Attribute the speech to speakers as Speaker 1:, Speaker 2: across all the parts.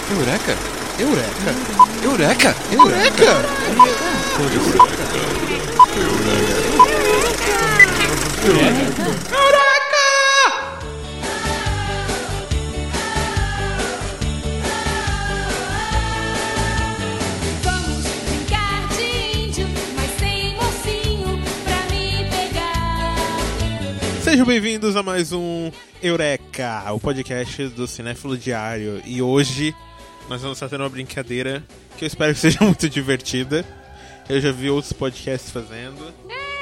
Speaker 1: Eureka! Eureka! Eureka! Eureka!
Speaker 2: Vamos brincar de índio, mas sem mocinho pra me pegar.
Speaker 3: Sejam bem-vindos a mais um Eureka, o podcast do Cinéfilo Diário. E hoje nós vamos fazer uma brincadeira que eu espero que seja muito divertida. Eu já vi outros podcasts fazendo.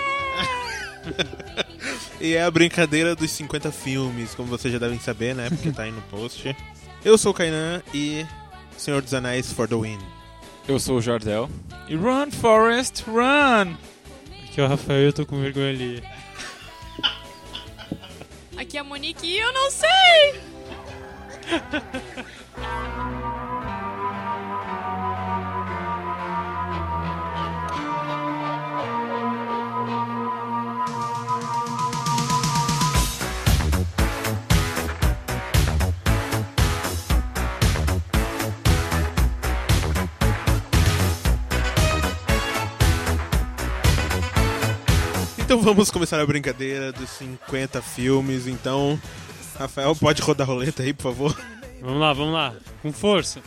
Speaker 3: E é a brincadeira dos 50 filmes, como vocês já devem saber, né? Porque tá aí no post. Eu sou o Kainan e Senhor dos Anéis for the win.
Speaker 4: Eu sou o Jardel. E run, Forrest, run!
Speaker 5: Aqui é o Rafael e eu tô com vergonha ali.
Speaker 6: Aqui é a Monique e eu não sei!
Speaker 3: Então vamos começar a brincadeira dos 50 filmes. Então, Rafael, pode rodar a roleta aí, por favor?
Speaker 5: Vamos lá, com força.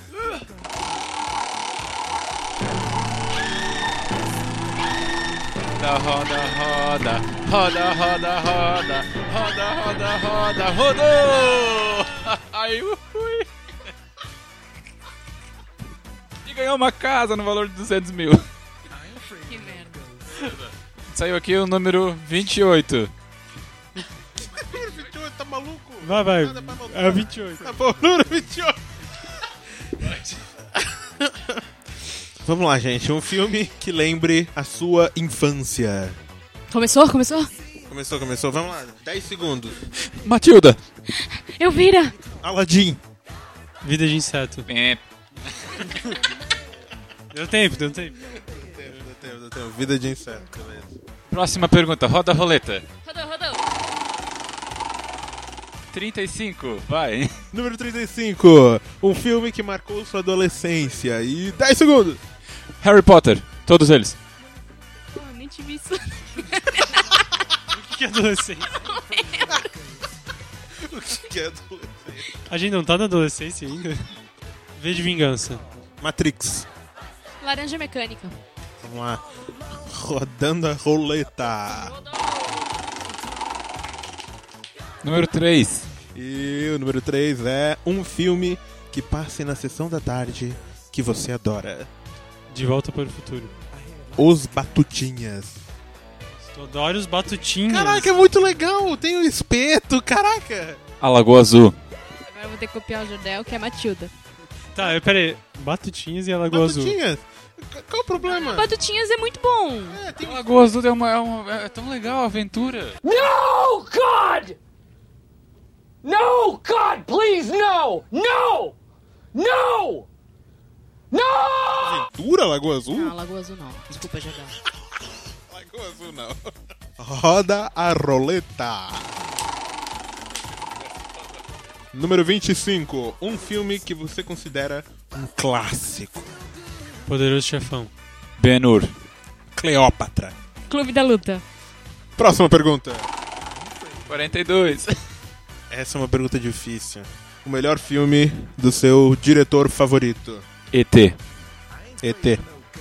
Speaker 4: Roda, roda, roda, roda, roda, roda, roda, roda, rodou! Ai, ui! E ganhou uma casa no valor de 200 mil.
Speaker 6: Que merda.
Speaker 4: Saiu aqui o número 28.
Speaker 3: 28, tá maluco?
Speaker 5: Vai.
Speaker 3: Nada pra anotar.
Speaker 5: É 28.
Speaker 3: Tá bom, número 28. Vamos lá, gente. Um filme que lembre a sua infância.
Speaker 6: Começou?
Speaker 3: Começou. Vamos lá. 10 segundos.
Speaker 4: Matilda!
Speaker 6: Elvira!
Speaker 3: Aladdin.
Speaker 5: Vida de inseto. Deu tempo.
Speaker 3: Deu tempo. Vida de inseto, beleza.
Speaker 4: Próxima pergunta, roda a roleta.
Speaker 6: Rodou.
Speaker 4: 35, vai.
Speaker 3: Número 35. Um filme que marcou sua adolescência. E 10 segundos.
Speaker 4: Harry Potter, todos eles.
Speaker 6: Oh, nem te vi isso.
Speaker 5: O que é adolescência?
Speaker 3: O que é adolescente?
Speaker 5: A gente não tá na adolescência ainda? V de vingança.
Speaker 3: Matrix.
Speaker 6: Laranja mecânica.
Speaker 3: Vamos lá. Rodando a roleta.
Speaker 4: Número 3.
Speaker 3: E o número 3 é um filme que passe na sessão da tarde que você adora.
Speaker 5: De volta para o futuro.
Speaker 3: Os Batutinhas.
Speaker 5: Eu adoro os batutinhos.
Speaker 3: Caraca, é muito legal. Tem um espeto, caraca.
Speaker 4: A Lagoa Azul.
Speaker 6: Agora eu vou ter que copiar o Jordel, que é Matilda.
Speaker 5: Tá, pera aí. Batutinhas e a Lagoa Azul.
Speaker 3: Batutinhas? Qual o problema?
Speaker 6: Batutinhas é muito bom.
Speaker 3: É, tem
Speaker 4: A Lagoa Azul é tão legal a aventura.
Speaker 7: No, God! No, God, please, no! No! No! No!
Speaker 3: aventura Lagoa Azul?
Speaker 6: Não, Lagoa Azul não. Desculpa, Jordel.
Speaker 3: Lagoa Azul não. Roda a roleta. Número 25. Um filme que você considera um clássico.
Speaker 5: Poderoso Chefão.
Speaker 4: Ben-Hur.
Speaker 3: Cleópatra.
Speaker 6: Clube da Luta.
Speaker 3: Próxima pergunta.
Speaker 4: 42.
Speaker 3: Essa é uma pergunta difícil. O melhor filme do seu diretor favorito?
Speaker 4: ET.
Speaker 3: ET.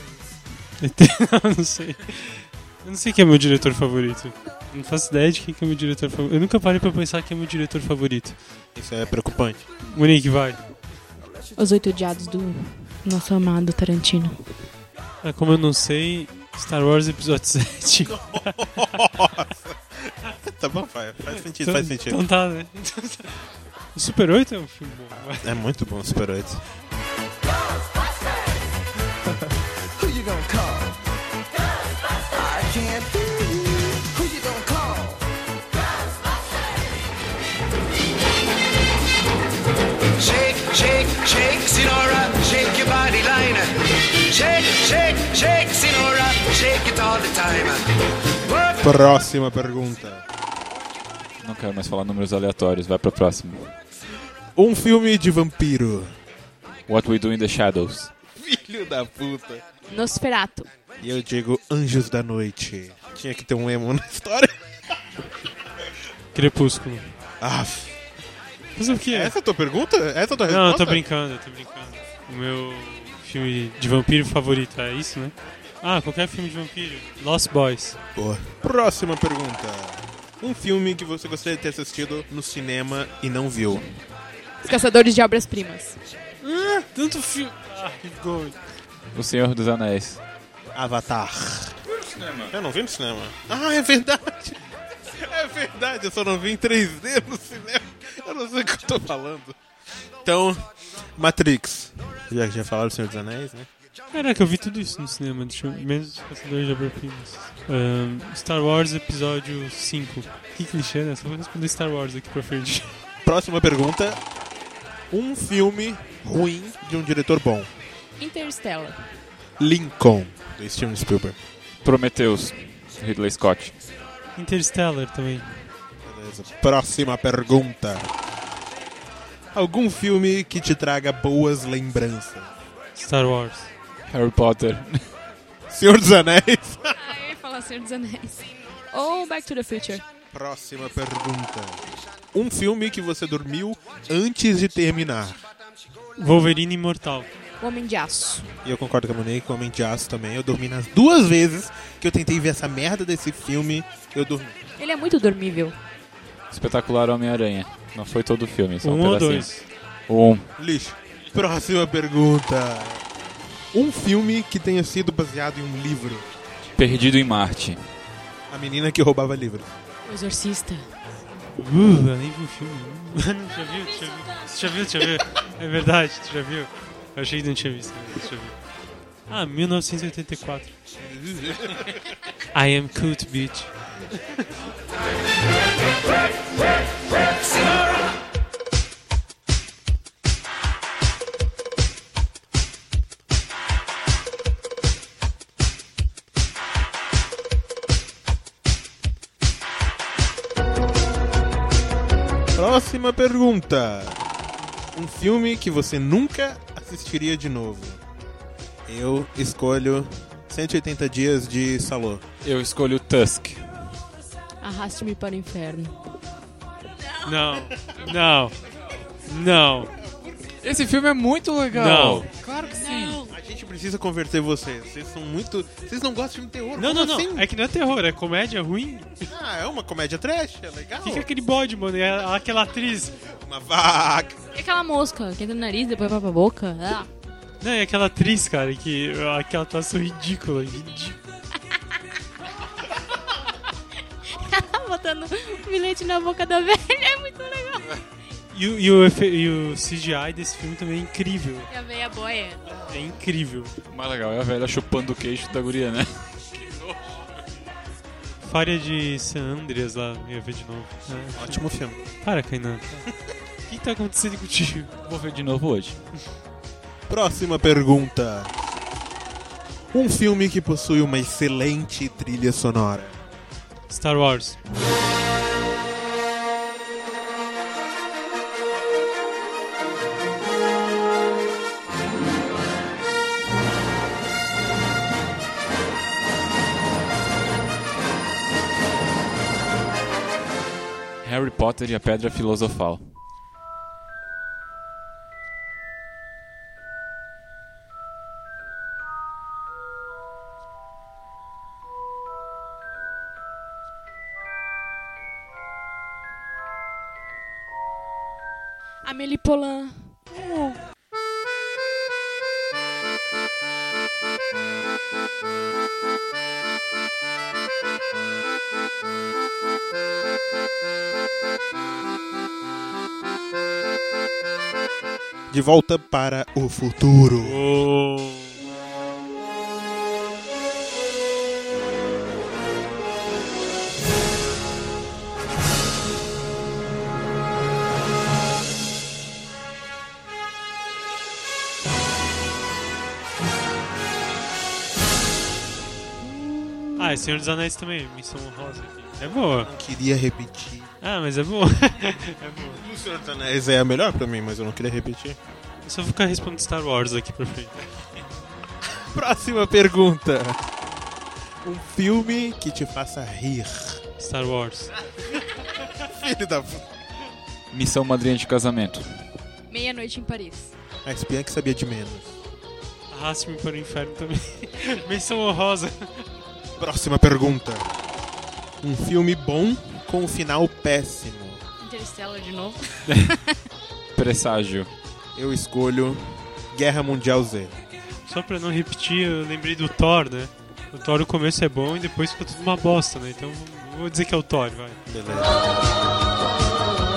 Speaker 5: Não sei. Eu não sei quem é meu diretor favorito. Não faço ideia de quem que é meu diretor favorito. Eu nunca parei pra pensar quem é meu diretor favorito.
Speaker 3: Isso é preocupante.
Speaker 5: Monique, vai.
Speaker 6: Os 8 Odiados do nosso amado Tarantino.
Speaker 5: Ah, como eu não sei, Star Wars Episódio 7.
Speaker 3: Tá bom, faz sentido, faz sentido.
Speaker 5: Então tá, né? O Super 8 é um filme bom.
Speaker 3: É muito bom o Super 8.
Speaker 8: Who you gonna call? I can't hear you. Who you gonna call?
Speaker 9: Shake, shake, shake, Sinora, shake your body line. Shake, shake, shake, Sinora, shake it all the time. Work.
Speaker 3: Próxima pergunta.
Speaker 4: Não quero mais falar números aleatórios, vai pra próxima.
Speaker 3: Um filme de vampiro.
Speaker 4: What We Do in the Shadows.
Speaker 3: Filho da puta.
Speaker 6: Nosferatu.
Speaker 3: E eu digo Anjos da Noite. Tinha que ter um emo na história.
Speaker 5: Crepúsculo.
Speaker 3: Aff.
Speaker 5: Mas o que é?
Speaker 3: Essa é a tua pergunta? Essa é a tua
Speaker 5: Não, eu
Speaker 3: resposta?
Speaker 5: tô brincando. O meu filme de vampiro favorito é isso, né? Ah, qualquer filme de vampiro. Lost Boys.
Speaker 3: Boa. Próxima pergunta. Um filme que você gostaria de ter assistido no cinema e não viu.
Speaker 6: Os Caçadores de Obras-Primas.
Speaker 5: Tanto filme. Keep going.
Speaker 4: O Senhor dos Anéis.
Speaker 3: Avatar. Eu não vi no cinema. Ah, é verdade. É verdade, eu só não vi em 3D no cinema. Eu não sei o que eu tô falando. Então, Matrix. Já falaram do Senhor dos Anéis, né?
Speaker 5: Caraca, eu vi tudo isso no cinema, menos os Caçadores de Obras-Primas. Star Wars Episódio 5. Que clichê, né? Só vou responder Star Wars aqui pra frente.
Speaker 3: Próxima pergunta. Um filme ruim de um diretor bom.
Speaker 6: Interstellar.
Speaker 3: Lincoln, do Steven Spielberg.
Speaker 4: Prometheus. Ridley Scott.
Speaker 5: Interstellar também.
Speaker 3: Beleza. Próxima pergunta. Algum filme que te traga boas lembranças.
Speaker 5: Star Wars.
Speaker 4: Harry Potter.
Speaker 3: Senhor dos Anéis.
Speaker 6: Eu ia falar Senhor dos Anéis. Ou Back to the Future.
Speaker 3: Próxima pergunta. Um filme que você dormiu antes de terminar.
Speaker 5: Wolverine Imortal.
Speaker 6: O Homem de Aço.
Speaker 3: E eu concordo com a Monique, com o Homem de Aço também. Eu dormi nas 2 vezes que eu tentei ver essa merda desse filme. Eu dormi.
Speaker 6: Ele é muito dormível.
Speaker 4: Espetacular Homem-Aranha. Não foi todo o filme, só
Speaker 5: 1
Speaker 4: um
Speaker 5: ou
Speaker 4: pedacinho.
Speaker 5: 2?
Speaker 4: Um.
Speaker 3: Lixo. Próxima pergunta. Um filme que tenha sido baseado em um livro.
Speaker 4: Perdido em Marte.
Speaker 3: A menina que roubava livros.
Speaker 6: O Exorcista.
Speaker 5: Eu nem vi o filme. Já viu? É verdade, tu já viu? Eu achei que não tinha visto. Tu já viu. Ah, 1984. I am cute, bitch.
Speaker 3: Próxima pergunta. Um filme que você nunca assistiria de novo. Eu escolho 180 Dias de Salô.
Speaker 4: Eu escolho Tusk.
Speaker 6: Arraste-me para o inferno.
Speaker 5: Não.
Speaker 4: Esse filme é muito legal.
Speaker 5: Não.
Speaker 4: Claro que sim.
Speaker 3: A gente precisa converter vocês. Vocês são muito... Vocês não gostam de filme de terror.
Speaker 5: Não.
Speaker 3: Como assim?
Speaker 5: É que não é terror, é comédia ruim.
Speaker 3: Ah, é uma comédia trash. É legal.
Speaker 5: Fica aquele bode, mano. É aquela atriz.
Speaker 3: Uma vaca.
Speaker 6: E aquela mosca que entra no nariz, depois vai pra boca. Ah.
Speaker 5: Não, é aquela atriz, cara, que aquela atuação ridícula.
Speaker 6: Botando um bilhete na boca da velha. É muito legal.
Speaker 5: E o CGI desse filme também é incrível.
Speaker 6: E a veia boia.
Speaker 5: É incrível.
Speaker 4: O mais legal é a velha chupando o queixo da guria, né?
Speaker 5: Faria de San Andreas lá, ia ver de novo.
Speaker 3: Ótimo filme.
Speaker 5: Para, Kainan. O que tá acontecendo contigo?
Speaker 4: Vou ver de novo hoje.
Speaker 3: Próxima pergunta. Um filme que possui uma excelente trilha sonora.
Speaker 5: Star Wars.
Speaker 4: Harry Potter e a Pedra Filosofal.
Speaker 6: Amélie Poulain.
Speaker 3: De Volta para o Futuro.
Speaker 5: Ah, é Senhor dos Anéis também, Missão Honrosa aqui. É boa.
Speaker 3: Não queria repetir.
Speaker 5: Ah, mas é boa. É boa.
Speaker 3: O Senhor dos Anéis é a melhor pra mim, mas eu não queria repetir.
Speaker 5: Eu só vou ficar respondendo Star Wars aqui pra frente.
Speaker 3: Próxima pergunta. Um filme que te faça rir.
Speaker 5: Star Wars.
Speaker 3: Filho da puta.
Speaker 4: Missão Madrinha de Casamento.
Speaker 6: Meia-noite em Paris.
Speaker 3: A espiã que sabia de menos.
Speaker 5: Arraste-me para o inferno também. Menção honrosa.
Speaker 3: Próxima pergunta. Um filme bom com um final péssimo.
Speaker 6: Interstellar de novo.
Speaker 4: Presságio.
Speaker 3: Eu escolho Guerra Mundial Z.
Speaker 5: Só pra não repetir, eu lembrei do Thor, né? O Thor, o começo é bom e depois fica tudo uma bosta, né? Então vou dizer que é o Thor, vai.
Speaker 3: Beleza.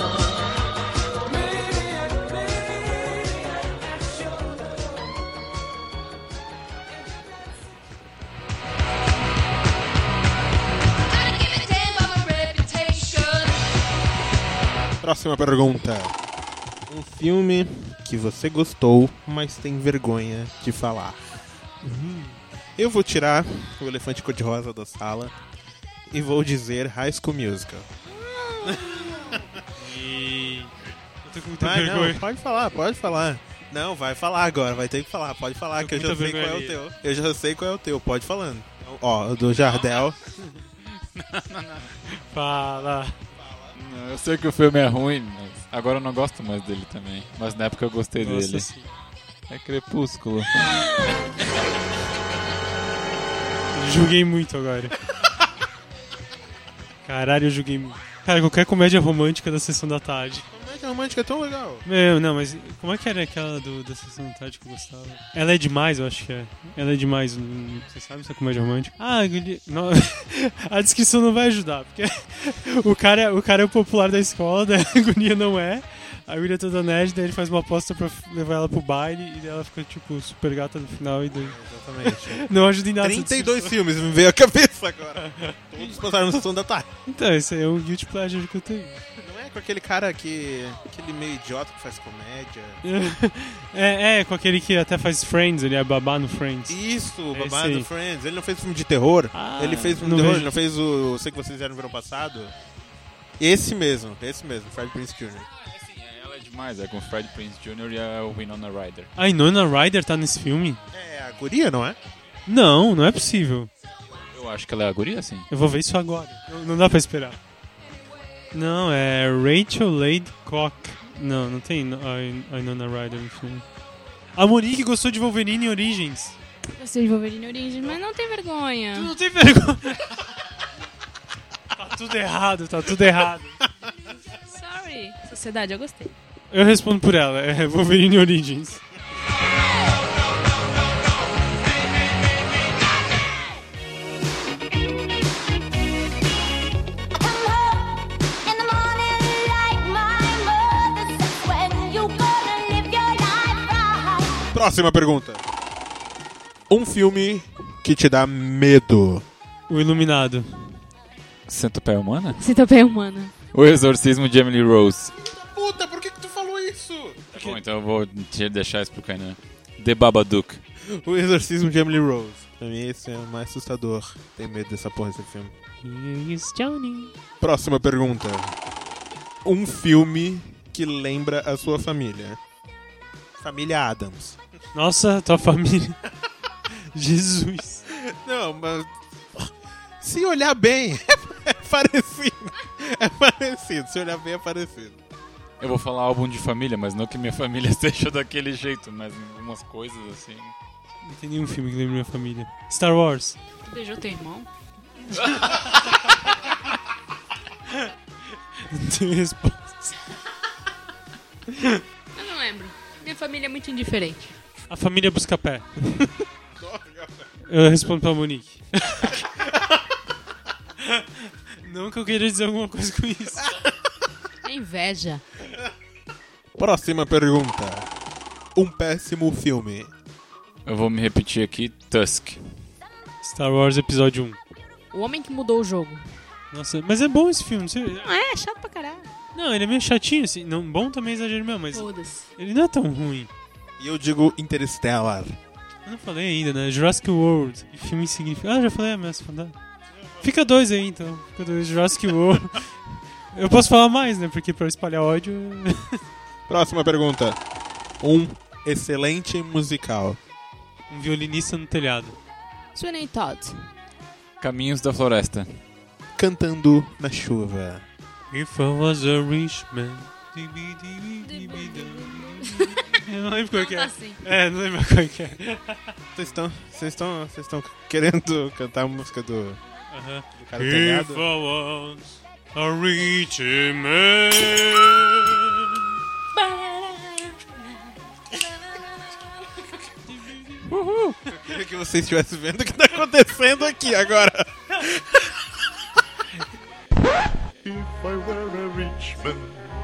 Speaker 3: Próxima pergunta. Um filme que você gostou, mas tem vergonha de falar. Eu vou tirar o elefante cor-de-rosa da sala e vou dizer High School Musical.
Speaker 5: E... eu tô com muita
Speaker 3: Vai,
Speaker 5: vergonha.
Speaker 3: não, pode falar. Não, vai falar agora, vai ter que falar. Pode falar
Speaker 5: Tô
Speaker 3: que eu
Speaker 5: com
Speaker 3: já
Speaker 5: muita
Speaker 3: sei qual é o
Speaker 5: vergonha
Speaker 3: teu. Eu já sei qual é o teu, pode falando. Ó, do Jardel.
Speaker 5: Fala.
Speaker 4: Não, eu sei que o filme é ruim, mas agora eu não gosto mais dele também. Mas na época eu gostei
Speaker 5: Nossa,
Speaker 4: dele.
Speaker 5: sim.
Speaker 4: É Crepúsculo.
Speaker 5: Julguei muito agora. Caralho, eu julguei muito. Cara, qualquer comédia romântica da Sessão da Tarde.
Speaker 3: Comédia romântica é tão legal.
Speaker 5: Meu, não, mas como é que era aquela da Sessão da Tarde que eu gostava? Ela é demais, eu acho que é. Ela é demais, você sabe essa comédia romântica? Ah, não, a descrição não vai ajudar, porque o cara é o popular da escola, daí a guria não é. A guria é toda nerd, daí ele faz uma aposta pra levar ela pro baile e daí ela fica, tipo, super gata no final e daí...
Speaker 3: Exatamente.
Speaker 5: Não ajuda em nada. essa
Speaker 3: 32
Speaker 5: descrição.
Speaker 3: filmes me veio à cabeça agora. Todos passaram na Sessão da Tarde.
Speaker 5: Então, esse aí é um guilty pleasure que eu tenho.
Speaker 3: Não é com aquele cara aquele meio idiota que faz comédia.
Speaker 5: Com aquele que até faz Friends, ele é babá no Friends.
Speaker 3: Isso, o
Speaker 5: Esse
Speaker 3: babado
Speaker 5: aí.
Speaker 3: do Friends. Ele não fez filme de terror.
Speaker 5: Ah,
Speaker 3: Ele fez filme
Speaker 5: não
Speaker 3: de terror,
Speaker 5: vejo.
Speaker 3: ele não fez o Sei Que Vocês Fizeram no Verão Passado. Esse mesmo, Fred Prinze Jr.
Speaker 4: Ela é demais, é com o Fred Prinze Jr. e a Winona Ryder.
Speaker 5: A Winona Ryder tá nesse filme?
Speaker 3: É a guria, não é?
Speaker 5: Não, não é possível.
Speaker 4: Eu acho que ela é a guria, sim.
Speaker 5: Eu vou ver isso agora. Não dá pra esperar. Não, é Rachel Ladcock. Não tem a Winona Ryder no filme. A Monique gostou de Wolverine Origins.
Speaker 6: Gostei de Wolverine Origins, mas não tem vergonha.
Speaker 5: Tu não tem vergonha. Tá tudo errado, tá tudo errado.
Speaker 6: Sorry. Sociedade, eu gostei.
Speaker 5: Eu respondo por ela, é Wolverine Origins.
Speaker 3: Próxima pergunta. Um filme que te dá medo.
Speaker 5: O Iluminado.
Speaker 4: Centopeia Humana?
Speaker 6: Centopeia Humana.
Speaker 4: O Exorcismo de Emily Rose.
Speaker 3: Puta, por que tu falou isso?
Speaker 4: Tá bom, então eu vou te deixar isso pro Kainan. The Babadook.
Speaker 3: O Exorcismo de Emily Rose. Pra mim esse é o mais assustador. Tenho medo dessa porra desse filme.
Speaker 5: Here's Johnny.
Speaker 3: Próxima pergunta. Um filme que lembra a sua família. Família Adams.
Speaker 5: Nossa, tua família. Jesus.
Speaker 3: Não, mas... Se olhar bem, é parecido. É parecido. Se olhar bem, é parecido.
Speaker 4: Eu vou falar álbum de família, mas não que minha família seja daquele jeito, mas algumas coisas assim.
Speaker 5: Não tem nenhum filme que lembre minha família. Star Wars.
Speaker 6: Tu beijou teu irmão?
Speaker 5: Não tenho resposta.
Speaker 6: Eu não lembro. Minha família é muito indiferente.
Speaker 5: A família Buscapé. Eu respondo pra Monique. Não que eu queria dizer alguma coisa com isso.
Speaker 6: É inveja.
Speaker 3: Próxima pergunta. Um péssimo filme.
Speaker 4: Eu vou me repetir aqui, Tusk.
Speaker 5: Star Wars Episódio 1.
Speaker 6: O Homem que Mudou o Jogo.
Speaker 5: Nossa, mas é bom esse filme.
Speaker 6: Não é chato pra caralho.
Speaker 5: Não, ele é meio chatinho, assim. Não, bom também é exagero mesmo, mas
Speaker 6: Foda-se.
Speaker 5: ele não é tão ruim.
Speaker 3: E eu digo Interstellar.
Speaker 5: Eu não falei ainda, né? Jurassic World. E filme insignificante. Ah, já falei a ameaça fantasma. Fica 2 aí, então. Fica 2. Jurassic World. Eu posso falar mais, né? Porque pra espalhar ódio...
Speaker 3: Próxima pergunta. Um Excelente musical.
Speaker 5: Um violinista no telhado.
Speaker 6: Sweeney Todd.
Speaker 4: Caminhos da Floresta.
Speaker 3: Cantando na chuva.
Speaker 5: If I was a rich man. Eu não lembro qual que é.
Speaker 6: Assim.
Speaker 5: Não lembro qual que é.
Speaker 3: Vocês estão querendo cantar a música do cara do
Speaker 5: If
Speaker 3: telhado?
Speaker 5: I was a rich man.
Speaker 3: Eu queria que vocês estivessem vendo o que tá acontecendo aqui agora.
Speaker 10: If I were a rich man.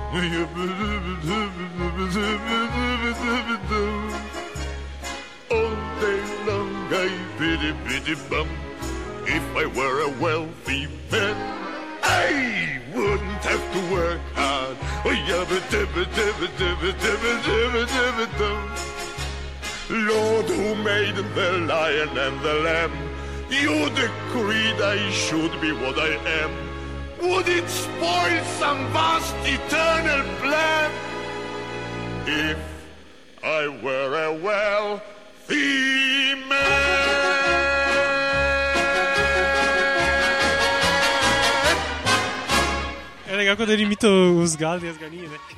Speaker 10: All day long I pity bum. If I were a wealthy man, I wouldn't have to work hard. Oh, yabba dabba dabba dabba dabba dabba dabba dum. Lord, who made the lion and the lamb, you decreed I should be what I am. Would it spoil some vast eternal plan if I were a wealthy man?
Speaker 5: É legal quando ele imita os galos e as galinhas, né?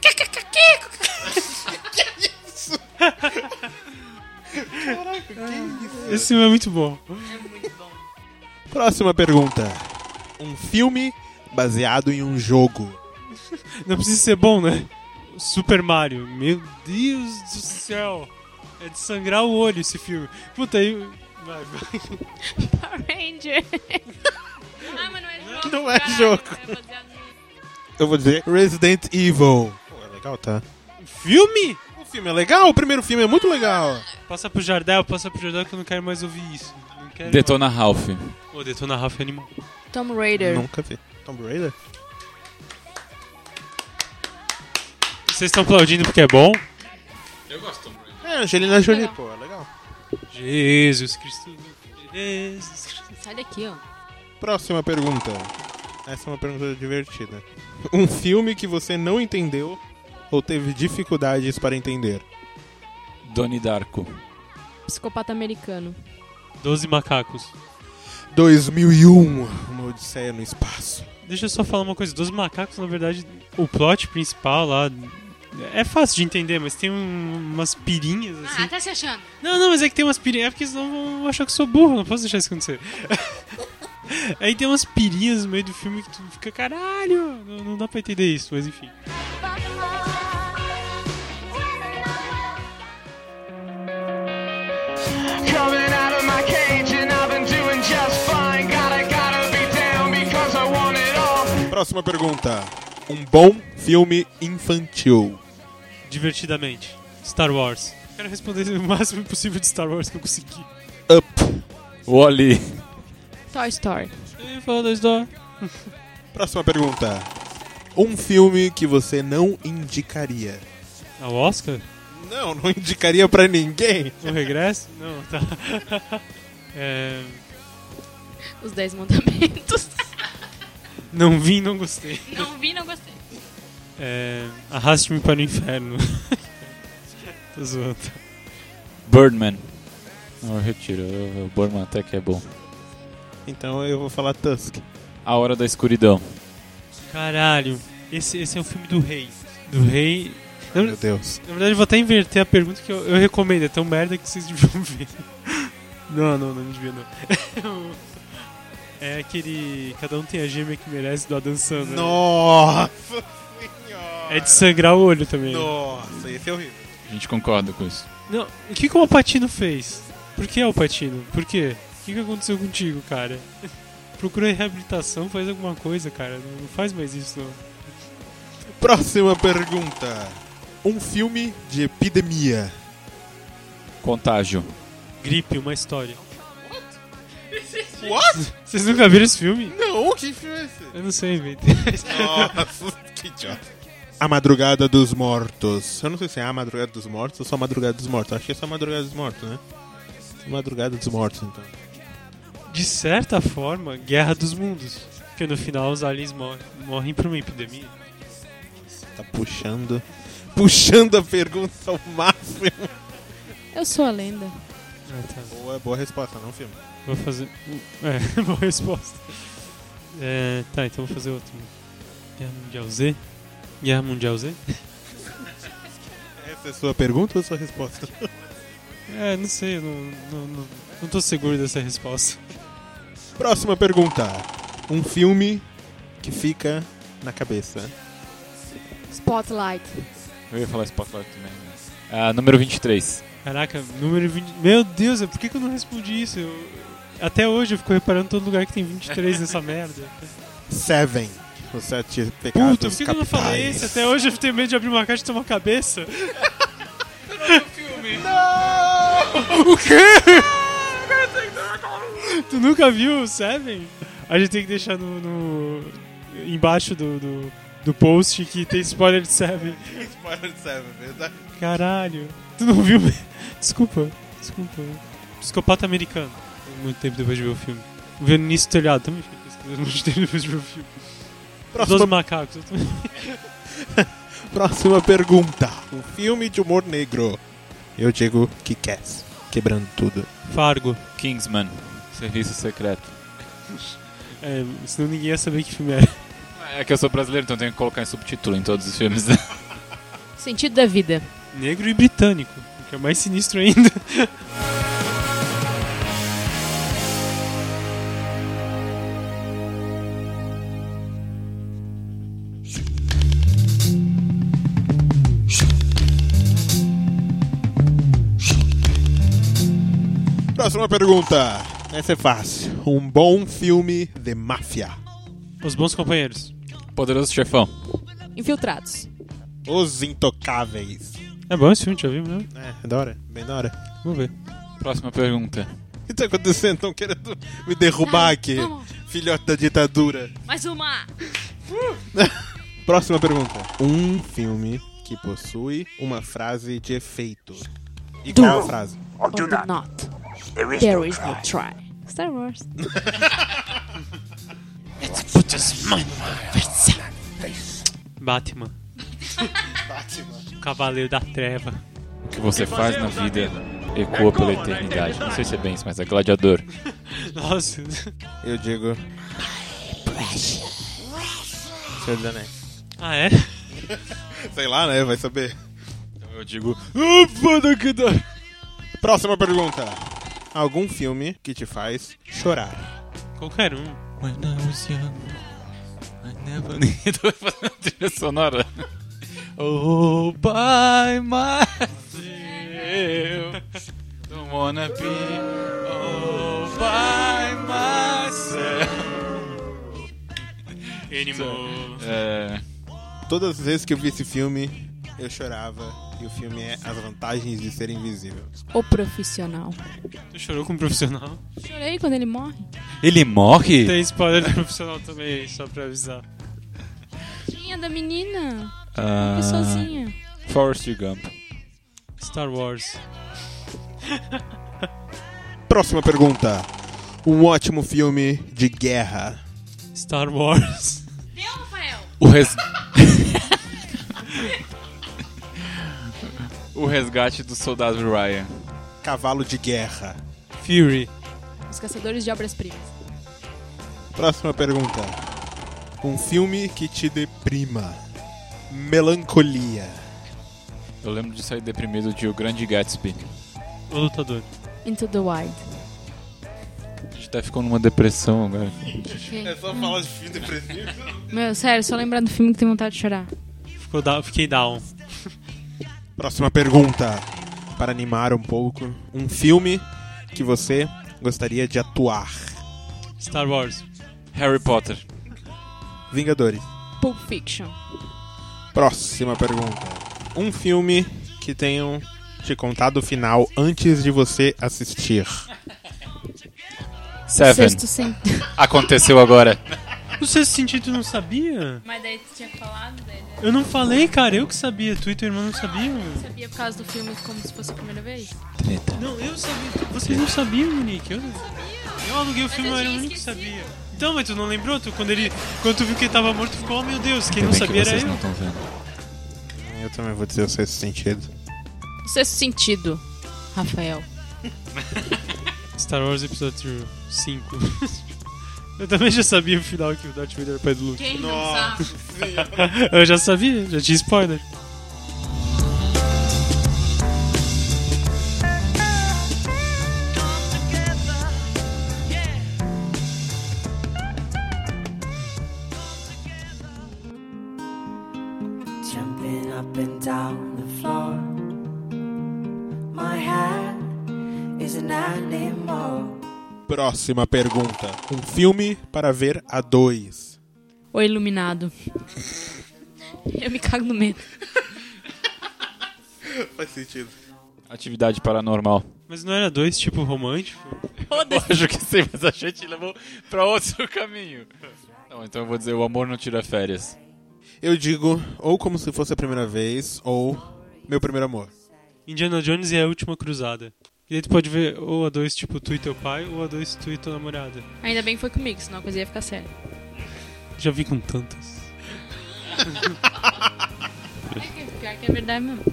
Speaker 5: Esse filme é muito bom.
Speaker 3: Próxima pergunta. Um filme baseado em um jogo.
Speaker 5: Não precisa ser bom, né? Super Mario. Meu Deus do céu. É de sangrar o olho esse filme. Puta, aí... Vai.
Speaker 6: Power Ranger. Mas não é jogo.
Speaker 3: Não é
Speaker 6: caralho.
Speaker 3: jogo.
Speaker 6: É baseado no...
Speaker 3: Eu vou dizer Resident Evil. Pô, é legal, tá?
Speaker 5: Filme?
Speaker 3: O filme é legal, o primeiro filme é muito legal.
Speaker 5: Passa pro Jardel que eu não quero mais ouvir isso. Não quero
Speaker 4: Detona Ralph.
Speaker 5: Ô, Detona Ralph é animal.
Speaker 6: Tomb Raider.
Speaker 3: Nunca vi. Tomb Raider?
Speaker 5: Vocês estão aplaudindo porque é bom?
Speaker 4: Eu gosto do Tomb Raider.
Speaker 3: É, Angelina Jolie, pô, é legal.
Speaker 5: Jesus Cristo. Jesus Cristo.
Speaker 6: Sai daqui, ó.
Speaker 3: Próxima pergunta. Essa é uma pergunta divertida. Um filme que você não entendeu ou teve dificuldades para entender?
Speaker 4: Donnie Darko.
Speaker 6: Psicopata americano.
Speaker 5: 12 macacos.
Speaker 3: 2001, uma odisseia no espaço.
Speaker 5: Deixa eu só falar uma coisa. 12 macacos, na verdade, o plot principal lá... É fácil de entender, mas tem umas pirinhas assim.
Speaker 6: Tá se achando.
Speaker 5: Não, mas é que tem umas pirinhas. É porque senão vão achar que eu sou burro, não posso deixar isso acontecer. Aí tem umas pirinhas no meio do filme que tu fica, caralho, não dá pra entender isso, mas enfim.
Speaker 7: Coming out of my cage and I've been doing just fine. Gotta be down because I want it all.
Speaker 3: Próxima pergunta. Um bom filme infantil.
Speaker 5: Divertidamente. Star Wars. Quero responder o máximo possível de Star Wars que eu conseguir.
Speaker 3: Up.
Speaker 4: Wall-E.
Speaker 6: Toy Story.
Speaker 5: Fala da história.
Speaker 3: Próxima pergunta. Um filme que você não indicaria.
Speaker 5: O Oscar?
Speaker 3: Não indicaria pra ninguém.
Speaker 5: O Regresso? Não, tá.
Speaker 6: Os 10 Mandamentos.
Speaker 5: Não vi, não gostei.
Speaker 6: Não vi, não gostei.
Speaker 5: Arraste-me para o inferno. Tô zoando.
Speaker 4: Birdman. Não, eu retiro. O Birdman até que é bom.
Speaker 3: Então eu vou falar Tusk.
Speaker 4: A Hora da Escuridão.
Speaker 5: Caralho. Esse é o filme do rei. Do rei...
Speaker 3: Meu Deus.
Speaker 5: Na verdade eu vou até inverter a pergunta que eu recomendo. É tão merda que vocês deviam ver. Não devia não. É aquele... Cada um tem a gêmea que merece do Adam Sandler.
Speaker 3: Nossa senhora.
Speaker 5: É de sangrar o olho também.
Speaker 3: Nossa, esse é horrível.
Speaker 4: A gente concorda com isso.
Speaker 5: Não, o que o Alpatino fez? Por que Alpatino? Por quê? O que aconteceu contigo, cara? Procura reabilitação, faz alguma coisa, cara. Não faz mais isso, não.
Speaker 3: Próxima pergunta. Um filme de epidemia.
Speaker 4: Contágio.
Speaker 5: Gripe, uma história.
Speaker 3: What?
Speaker 5: Vocês nunca viram esse filme?
Speaker 3: Não, que filme é esse?
Speaker 5: Eu não sei, inventei.
Speaker 3: Nossa, que idiota. A Madrugada dos Mortos. Eu não sei se é A Madrugada dos Mortos ou só A Madrugada dos Mortos. Acho que é só A Madrugada dos Mortos, né? Madrugada dos Mortos, então.
Speaker 5: De certa forma, Guerra dos Mundos. Porque no final os aliens morrem por uma epidemia.
Speaker 3: Tá puxando a pergunta ao máximo.
Speaker 6: Eu sou a lenda.
Speaker 5: Ah, tá.
Speaker 3: Boa resposta, não filme.
Speaker 5: Vou fazer. Boa resposta. Tá, então vou fazer outro. Guerra Mundial Z? Guerra Mundial Z?
Speaker 3: Essa é a sua pergunta ou a sua resposta?
Speaker 5: Não sei, eu não tô seguro dessa resposta.
Speaker 3: Próxima pergunta. Um filme que fica na cabeça.
Speaker 6: Spotlight.
Speaker 4: Eu ia falar Spotlight também. Mas... número 23.
Speaker 5: Caraca, número 20. Meu Deus, por que eu não respondi isso? Até hoje eu fico reparando todo lugar que tem 23 nessa merda.
Speaker 3: Seven. Os 7 pecados
Speaker 5: Puta, por que eu não falei esse? Até hoje eu tenho medo de abrir uma caixa e tomar cabeça.
Speaker 3: O quê?
Speaker 5: Tu nunca viu o Seven? A gente tem que deixar embaixo do post que tem spoiler de Seven.
Speaker 3: Spoiler de Seven, verdade?
Speaker 5: Caralho. Tu não viu? Desculpa. Psicopata americano. Muito tempo depois de ver o filme. O Violinista do Telhado também fiquei pesquisando muito tempo depois de ver o filme. Os Dois Macacos. Eu também.
Speaker 3: Próxima pergunta. Um filme de humor negro. Eu digo Kick-Ass. Quebrando tudo.
Speaker 5: Fargo.
Speaker 4: Kingsman. Serviço Secreto.
Speaker 5: Senão ninguém ia saber que filme era.
Speaker 4: É que eu sou brasileiro, então tenho que colocar em subtítulo em todos os filmes.
Speaker 6: Sentido da vida.
Speaker 5: Negro e britânico, o que é mais sinistro ainda.
Speaker 3: Próxima pergunta. Essa é fácil. Um bom filme de máfia.
Speaker 5: Os Bons Companheiros.
Speaker 4: Poderoso Chefão.
Speaker 6: Infiltrados.
Speaker 3: Os Intocáveis.
Speaker 5: É bom esse filme, já vimos, né?
Speaker 3: É da hora. Bem da hora.
Speaker 5: Vamos ver.
Speaker 4: Próxima pergunta.
Speaker 3: O que tá acontecendo? Estão querendo me derrubar aqui.
Speaker 6: Vamos.
Speaker 3: Filhote da ditadura.
Speaker 6: Mais uma.
Speaker 3: Próxima pergunta. Um filme que possui uma frase de efeito. E qual é a frase?
Speaker 6: Or do not. There is no try. Star Wars.
Speaker 5: Batman. Cavaleiro da Treva.
Speaker 4: O que você faz na vida ecoa pela eternidade. Não sei se é bem isso, mas é Gladiador.
Speaker 5: Nossa.
Speaker 3: Eu digo... Senhor dos Anéis.
Speaker 5: Ah, é?
Speaker 3: Sei lá, né? Vai saber.
Speaker 4: Então eu digo...
Speaker 3: Próxima pergunta. Algum filme que te faz chorar.
Speaker 5: Qualquer um.
Speaker 4: When I was young, I never needed... Tô fazendo trilha sonora. Oh, by myself. Don't wanna be all by myself.
Speaker 5: Animal.
Speaker 3: Todas as vezes que eu vi esse filme, eu chorava. E o filme é As Vantagens de Ser Invisível.
Speaker 6: O Profissional.
Speaker 5: Tu chorou com um profissional?
Speaker 6: Chorei quando ele morre.
Speaker 4: Ele morre?
Speaker 5: Tem spoiler do profissional também, só pra avisar.
Speaker 6: Tinha da menina. Morri sozinha.
Speaker 4: Forrest Gump.
Speaker 5: Star Wars.
Speaker 3: Próxima pergunta. Um ótimo filme de guerra.
Speaker 5: Star Wars.
Speaker 6: Deu, Rafael?
Speaker 4: O resgate do soldado Ryan.
Speaker 3: Cavalo de guerra.
Speaker 5: Fury.
Speaker 6: Os Caçadores de Obras-Primas.
Speaker 3: Próxima pergunta. Um filme que te deprima. Melancolia.
Speaker 4: Eu lembro de sair deprimido de O Grande Gatsby.
Speaker 5: O Lutador.
Speaker 6: Into the Wild.
Speaker 4: A gente até ficou numa depressão agora.
Speaker 3: É só falar de filme depressivo.
Speaker 6: Meu, sério, só lembrar do filme que tem vontade de chorar.
Speaker 5: Fiquei down.
Speaker 3: Próxima pergunta. Para animar um pouco. Um filme que você gostaria de atuar.
Speaker 5: Star Wars.
Speaker 4: Harry Potter.
Speaker 3: Vingadores.
Speaker 6: Pulp Fiction.
Speaker 3: Próxima pergunta. Um filme que tenham te contado o final antes de você assistir.
Speaker 4: Seven.
Speaker 6: Sexto Sentido.
Speaker 4: Aconteceu agora.
Speaker 5: O Sexto Sentido tu não sabia?
Speaker 6: Mas daí tu tinha falado dele.
Speaker 5: Eu não falei, cara. Eu que sabia. Tu e tua irmã não sabiam.
Speaker 6: Eu sabia por causa do filme como se fosse a primeira vez.
Speaker 4: Treta.
Speaker 5: Não, eu sabia. Vocês não sabiam, Monique. Eu aluguei o filme, eu era o único que sabia. Então, mas tu não lembrou? Quando tu viu que ele tava morto, tu ficou, oh meu Deus, quem não sabia era eu.
Speaker 4: Não estão vendo.
Speaker 3: Eu também vou dizer o Sexto Sentido.
Speaker 6: O Sexto Sentido. Rafael.
Speaker 5: Star Wars Episódio 5. Eu também já sabia o final que o Darth Vader era pai do Luke.
Speaker 6: Quem não sabe?
Speaker 5: Eu já sabia, já tinha spoiler.
Speaker 8: Jumping up and down the floor. My hat is an animal.
Speaker 3: Próxima pergunta. Um filme para ver a dois.
Speaker 6: O Iluminado. Eu me cago no medo.
Speaker 3: Faz sentido.
Speaker 4: Atividade paranormal.
Speaker 5: Mas não era 2 tipo romântico?
Speaker 4: Lógico que sim, mas a gente levou pra outro caminho. Não, então eu vou dizer O Amor Não Tira Férias.
Speaker 3: Eu digo ou Como Se Fosse a Primeira Vez ou Meu Primeiro Amor.
Speaker 5: Indiana Jones e a Última Cruzada. E aí tu pode ver ou a 2 tipo tu e teu pai, ou a 2 tu e tua namorada.
Speaker 6: Ainda bem que foi comigo, senão a coisa ia ficar séria.
Speaker 5: Já vi com tantas.
Speaker 6: Pior que é verdade mesmo.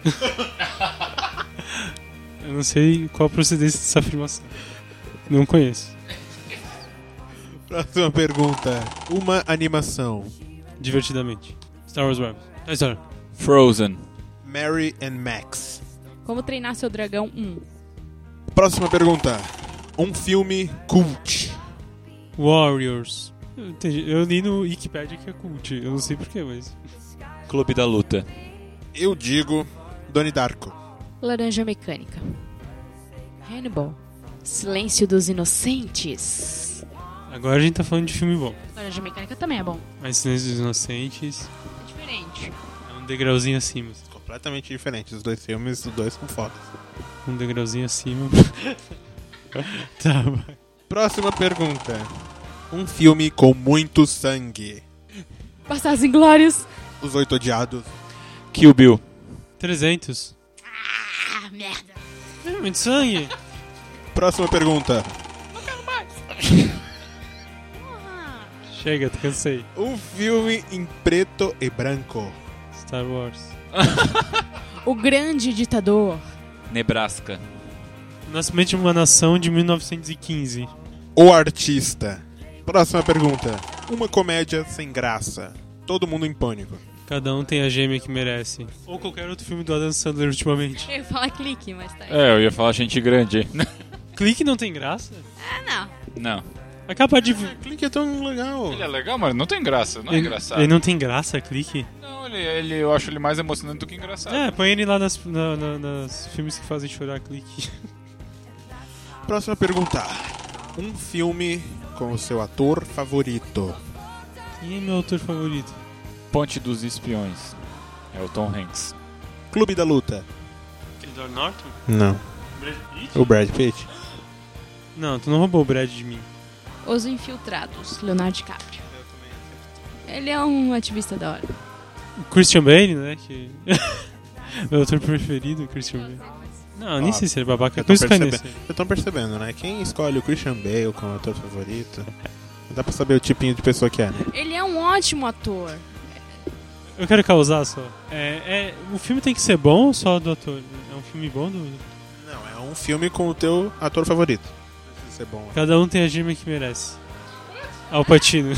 Speaker 5: Eu não sei qual a procedência dessa afirmação. Não conheço.
Speaker 3: Próxima pergunta. Uma animação.
Speaker 5: Divertidamente. Star Wars Rebels. Toy Story.
Speaker 4: Frozen.
Speaker 3: Mary and Max.
Speaker 6: Como treinar seu dragão 1.
Speaker 3: Próxima pergunta. Um filme cult.
Speaker 5: Warriors. Eu li no Wikipedia que é cult. Eu não sei porquê, mas...
Speaker 4: Clube da Luta.
Speaker 3: Eu digo Donnie Darko.
Speaker 6: Laranja Mecânica. Hannibal. Silêncio dos Inocentes.
Speaker 5: Agora a gente tá falando de filme bom.
Speaker 6: Laranja Mecânica também é bom.
Speaker 5: Mas Silêncio dos Inocentes
Speaker 6: É diferente.
Speaker 5: é um degrauzinho acima.
Speaker 3: Completamente diferente. Os dois filmes, os dois com fotos.
Speaker 5: Um degrauzinho acima. Tá, vai.
Speaker 3: Próxima pergunta. Um filme com muito sangue.
Speaker 6: Bastardos Inglórios.
Speaker 3: Os Oito Odiados.
Speaker 4: Kill Bill.
Speaker 5: 300.
Speaker 6: Ah, merda.
Speaker 5: É muito sangue.
Speaker 3: Próxima pergunta.
Speaker 5: Chega, cansei.
Speaker 3: Um filme em preto e branco.
Speaker 5: Star Wars.
Speaker 6: O Grande Ditador.
Speaker 4: Nebraska.
Speaker 5: Nascimento de uma Nação de 1915.
Speaker 3: O Artista. Próxima pergunta. Uma comédia sem graça. Todo mundo em pânico.
Speaker 5: Cada um tem a gêmea que merece. Ou qualquer outro filme do Adam Sandler ultimamente.
Speaker 6: Eu ia falar Clique, mas tá aí.
Speaker 4: É, eu ia falar Gente Grande.
Speaker 5: Clique não tem graça?
Speaker 6: Ah, não.
Speaker 4: Não.
Speaker 5: A capa de...
Speaker 3: Clique é tão legal.
Speaker 4: Ele é legal, mas não tem graça. Não é engraçado.
Speaker 5: Ele não tem graça, Clique?
Speaker 4: Não, eu acho ele mais emocionante do que engraçado.
Speaker 5: É, põe ele lá nas filmes que fazem chorar, Clique.
Speaker 3: Próxima pergunta. Um filme com o seu ator favorito.
Speaker 5: Quem é meu autor favorito?
Speaker 4: Ponte dos Espiões. É o Tom Hanks.
Speaker 3: Clube da Luta.
Speaker 5: Edward Norton?
Speaker 3: Não.
Speaker 5: Brad Pitt?
Speaker 3: O Brad Pitt.
Speaker 5: Não, tu não roubou o Brad de mim.
Speaker 6: Os Infiltrados. Leonardo DiCaprio. Ele é um ativista da hora.
Speaker 5: O Christian Bale, né? Que... meu autor preferido, Christian Bale. Não, nem sei se ele é babaca.
Speaker 3: Vocês
Speaker 5: Vocês
Speaker 3: estão percebendo, né? Quem escolhe o Christian Bale como ator favorito, dá pra saber o tipinho de pessoa que é, né?
Speaker 6: Ele é um ótimo ator.
Speaker 5: Eu quero causar só. O filme tem que ser bom ou só do ator? É um filme bom do...
Speaker 3: Não, é um filme com o teu ator favorito. Precisa ser bom.
Speaker 5: Cada um tem a gêmea que merece. Al Pacino.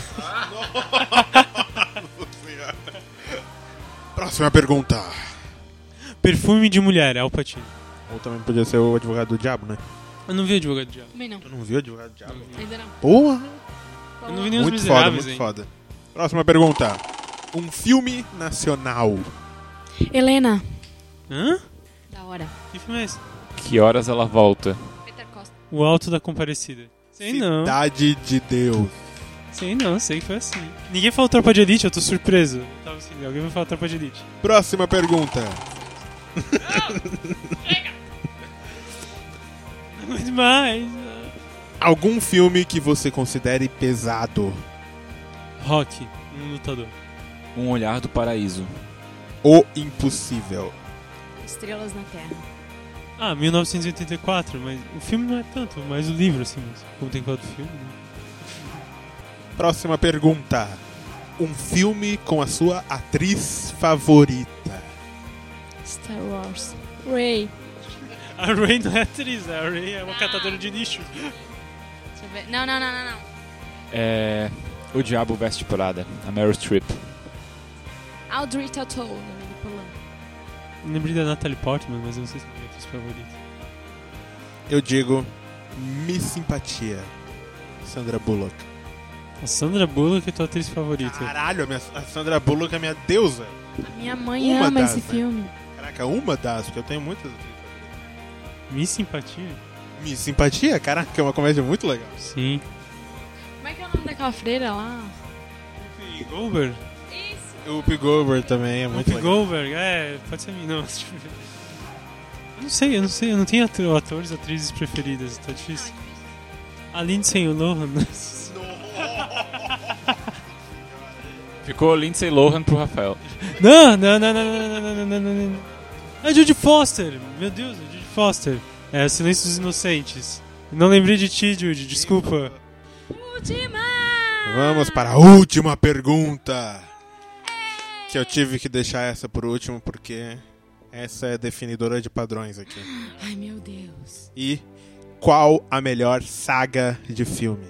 Speaker 3: Próxima pergunta.
Speaker 5: Perfume de mulher, Al Pacino.
Speaker 3: Ou também podia ser o Advogado do Diabo, né?
Speaker 5: Eu não vi Advogado do Diabo.
Speaker 6: Também não.
Speaker 3: Tu não viu o Advogado do Diabo?
Speaker 6: Ainda não.
Speaker 3: Porra!
Speaker 5: Eu não vi nem Os
Speaker 3: Muito foda,
Speaker 5: Miseráveis,
Speaker 3: muito
Speaker 5: hein?
Speaker 3: foda. Próxima pergunta. Um filme nacional.
Speaker 6: Helena.
Speaker 5: Hã?
Speaker 6: Da hora.
Speaker 5: Que filme é esse?
Speaker 4: Que horas ela volta?
Speaker 6: Peter Costa.
Speaker 5: O Alto da Comparecida. Sei não.
Speaker 3: Cidade de Deus.
Speaker 5: Sei não, sei que foi assim. Ninguém falou Tropa de Elite, eu tô surpreso. Tava assim, alguém vai falar Tropa de Elite.
Speaker 3: Próxima pergunta.
Speaker 5: Não é demais.
Speaker 3: Algum filme que você considere pesado.
Speaker 5: Rock, um lutador.
Speaker 4: Um Olhar do Paraíso.
Speaker 3: O Impossível.
Speaker 6: Estrelas na Terra.
Speaker 5: Ah, 1984, mas o filme não é tanto, mas o livro, assim, como tem que falar do filme, né?
Speaker 3: Próxima pergunta. Um filme com a sua atriz favorita.
Speaker 6: Star Wars. Ray.
Speaker 5: A Ray não é atriz, a Ray é uma catadora de lixo.
Speaker 6: Deixa eu ver. Não.
Speaker 4: É... O Diabo Veste Prada, a Meryl Streep.
Speaker 6: Audrey Tautou, nome por lá.
Speaker 5: Eu lembrei da Natalie Portman, mas eu não sei se é a minha atriz favorita.
Speaker 3: Eu digo Miss Simpatia, Sandra Bullock.
Speaker 5: A Sandra Bullock é tua atriz favorita.
Speaker 3: Caralho, a Sandra Bullock é minha deusa.
Speaker 6: A minha mãe
Speaker 3: Uma
Speaker 6: ama
Speaker 3: das,
Speaker 6: esse
Speaker 3: né?
Speaker 6: filme.
Speaker 3: Caraca, uma das, porque eu tenho muitas atrizes.
Speaker 5: Miss Simpatia?
Speaker 3: Miss Simpatia? Caraca, é uma comédia muito legal.
Speaker 5: Sim.
Speaker 6: Como é que é o nome daquela freira lá?
Speaker 5: Whoopi Goldberg?
Speaker 6: Isso.
Speaker 3: O Whoopi Goldberg também é muito
Speaker 5: Whoopi
Speaker 3: legal.
Speaker 5: Goldberg, pode ser a mim. Não, deixa eu ver. Eu não sei, eu não tenho atores, atrizes preferidas, tá difícil. A Lindsay Lohan.
Speaker 4: Ficou Lindsay Lohan pro Rafael.
Speaker 5: Não. É Judy Foster. Meu Deus, é Judy Foster. É Silêncio dos Inocentes. Não lembrei de ti, Judy, desculpa.
Speaker 6: Última!
Speaker 3: Vamos para a última pergunta. Que eu tive que deixar essa por último porque essa é definidora de padrões aqui.
Speaker 6: Ai, meu Deus.
Speaker 3: E qual a melhor saga de filmes?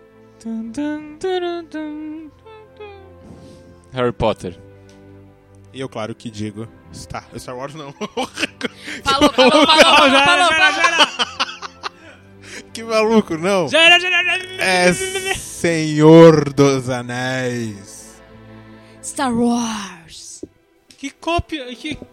Speaker 4: Harry Potter.
Speaker 3: E eu, claro, que digo Star Wars não.
Speaker 6: Falou.
Speaker 3: Que maluco, não.
Speaker 5: Já
Speaker 3: É Senhor dos Anéis.
Speaker 6: Star Wars.
Speaker 5: Que cópia!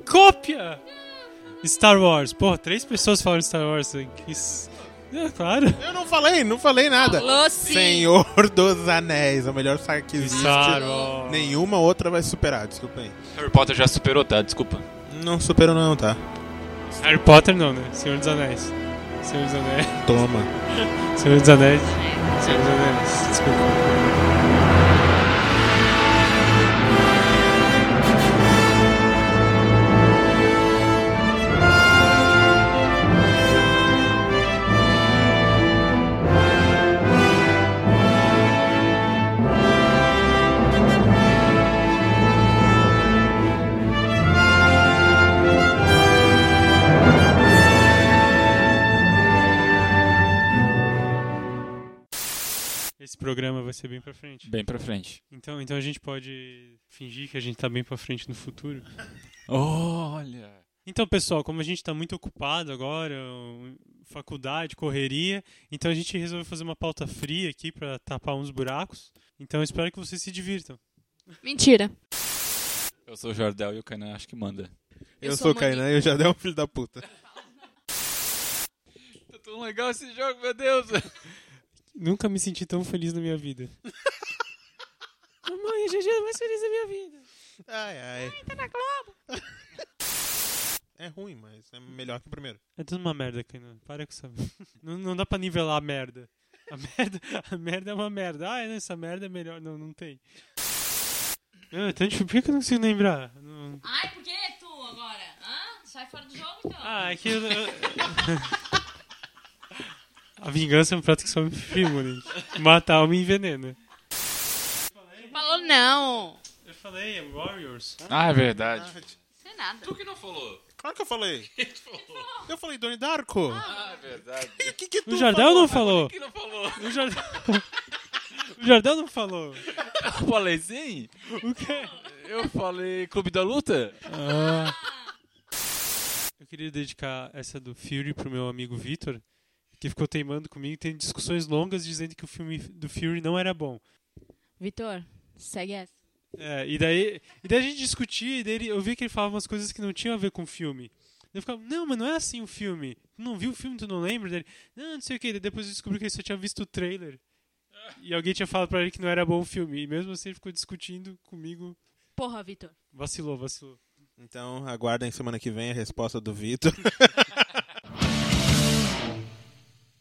Speaker 5: Star Wars. Porra, 3 pessoas falaram Star Wars. É, claro.
Speaker 3: Eu não falei nada.
Speaker 6: Falou sim.
Speaker 3: Senhor dos Anéis, a melhor saga que existe.
Speaker 5: Star Wars.
Speaker 3: Nenhuma outra vai superar, desculpa aí.
Speaker 4: Harry Potter já superou, tá? Desculpa.
Speaker 3: Não superou não, tá?
Speaker 5: Harry Potter não, né? Senhor dos Anéis. Senhor dos Anéis.
Speaker 3: Toma.
Speaker 5: Senhor dos Anéis. Senhor dos Anéis. Desculpa. Esse programa vai ser bem pra frente.
Speaker 4: Bem pra frente.
Speaker 5: Então a gente pode fingir que a gente tá bem pra frente no futuro.
Speaker 4: Olha!
Speaker 5: Então, pessoal, como a gente tá muito ocupado agora, faculdade, correria, então a gente resolveu fazer uma pauta fria aqui pra tapar uns buracos. Então eu espero que vocês se divirtam.
Speaker 6: Mentira.
Speaker 4: Eu sou o Jardel e o Kainan acho que manda.
Speaker 3: Eu sou o Kainan e eu já dei um filho da puta.
Speaker 4: Tá tão legal esse jogo, meu Deus!
Speaker 5: Nunca me senti tão feliz na minha vida. Mamãe, a GG é mais feliz da minha vida.
Speaker 3: Ai.
Speaker 6: Tá na Globo.
Speaker 3: É ruim, mas é melhor que o primeiro.
Speaker 5: É tudo uma merda, Kainan. Para com essa... Não dá pra nivelar a merda. A merda é uma merda. Essa merda é melhor. Não tem. Então, por que eu não consigo lembrar?
Speaker 6: Ai, por que tu agora? Sai fora do jogo, então.
Speaker 5: É que a vingança é um prato que só me firma, né? Mata a alma e envenena.
Speaker 6: Falou não.
Speaker 5: Eu falei, é Warriors.
Speaker 4: Ah, é verdade.
Speaker 6: Sei nada.
Speaker 4: Tu que não falou?
Speaker 3: Claro que eu falei. Eu falei Donnie Darko.
Speaker 4: Ah, é verdade.
Speaker 3: Que tu
Speaker 5: O Jardel não
Speaker 3: falou?
Speaker 5: falou.
Speaker 4: Que não falou?
Speaker 5: O Jardel não falou.
Speaker 4: Eu falei sim?
Speaker 5: O quê?
Speaker 4: Eu falei Clube da Luta?
Speaker 5: Eu queria dedicar essa do Fury pro meu amigo Vitor, que ficou teimando comigo e tem discussões longas dizendo que o filme do Fury não era bom.
Speaker 6: Vitor, segue essa.
Speaker 5: E daí a gente discutia e daí eu vi que ele falava umas coisas que não tinham a ver com o filme. Eu ficava, não, mas não é assim o filme. Tu não viu o filme, tu não lembra dele? Não sei o que. Depois eu descobri que ele só tinha visto o trailer. E alguém tinha falado pra ele que não era bom o filme. E mesmo assim ele ficou discutindo comigo.
Speaker 6: Porra, Vitor.
Speaker 5: Vacilou.
Speaker 3: Então, aguardem semana que vem a resposta do Vitor.